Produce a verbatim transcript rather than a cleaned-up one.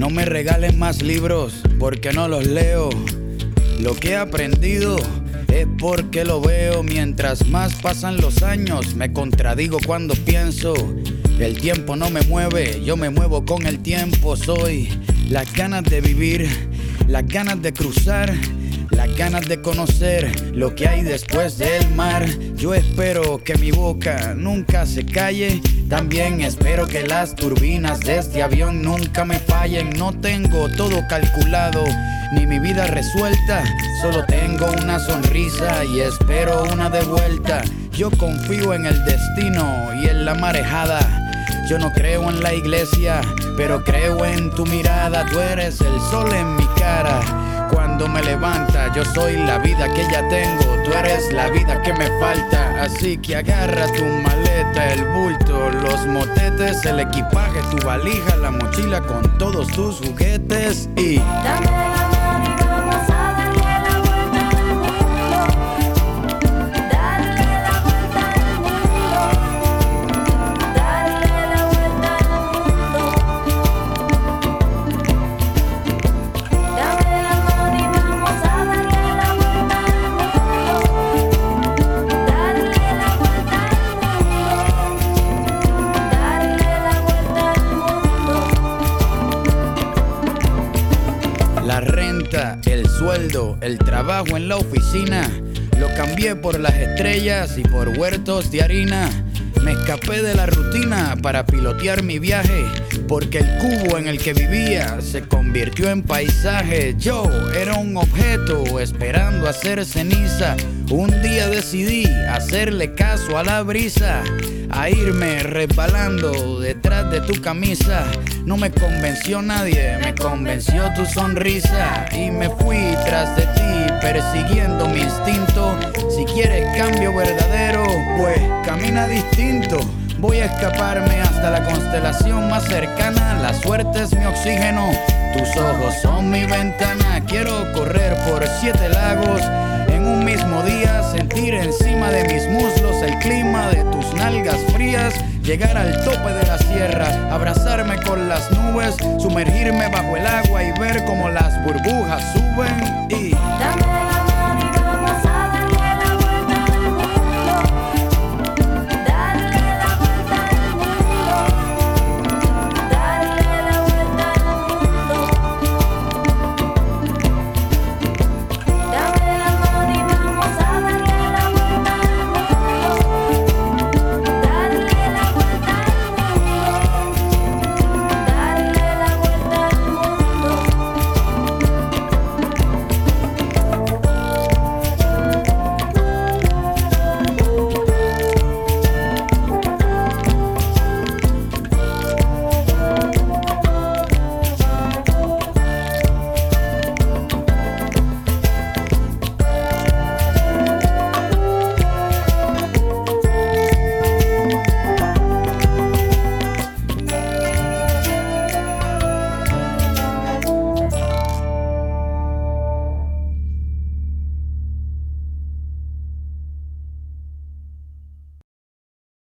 No me regalen más libros porque no los leo. Lo que he aprendido es porque lo veo. Mientras más pasan los años, me contradigo cuando pienso. El tiempo no me mueve, yo me muevo con el tiempo. Soy las ganas de vivir, las ganas de cruzar, las ganas de conocer lo que hay después del mar. Yo espero que mi boca nunca se calle. También espero que las turbinas de este avión nunca me fallen. No tengo todo calculado, ni mi vida resuelta. Solo tengo una sonrisa y espero una de vuelta. Yo confío en el destino y en la marejada. Yo no creo en la iglesia, pero creo en tu mirada. Tú eres el sol en mi cara. Cuando me levanta, yo soy la vida que ya tengo. Tú eres la vida que me falta. Así que agarra tu maleta, el bulto, los motetes, el equipaje, tu valija, la mochila con todos tus juguetes y... Dame la mano y vamos a darle la vuelta al mundo. Darle la vuelta al mundo. Darle la vuelta al mundo. Dame la mano y vamos a darle la vuelta al mundo. Darle la vuelta al mundo. Darle la vuelta al mundo. La renta, el sueldo, el trabajo en la oficina, lo cambié por las estrellas y por huertos de harina. Me escapé de la rutina para pilotear mi viaje, porque el cubo en el que vivía se convirtió en paisaje. Yo era un objeto esperando hacer ceniza. Un día decidí hacerle caso a la brisa, a irme resbalando detrás de tu camisa. No me convenció nadie, me convenció tu sonrisa. Y me fui tras de ti, persiguiendo mi instinto. Si quieres cambio verdadero, pues camina distinto. Voy a escaparme hasta la constelación más cercana. La suerte es mi oxígeno, tus ojos son mi ventana. Quiero correr por siete lagos en un mismo día, sentir encima de mis muslos el clima de tus nalgas frías, llegar al tope de la sierra, abrazarme con las nubes, sumergirme bajo el agua y ver cómo las burbujas suben y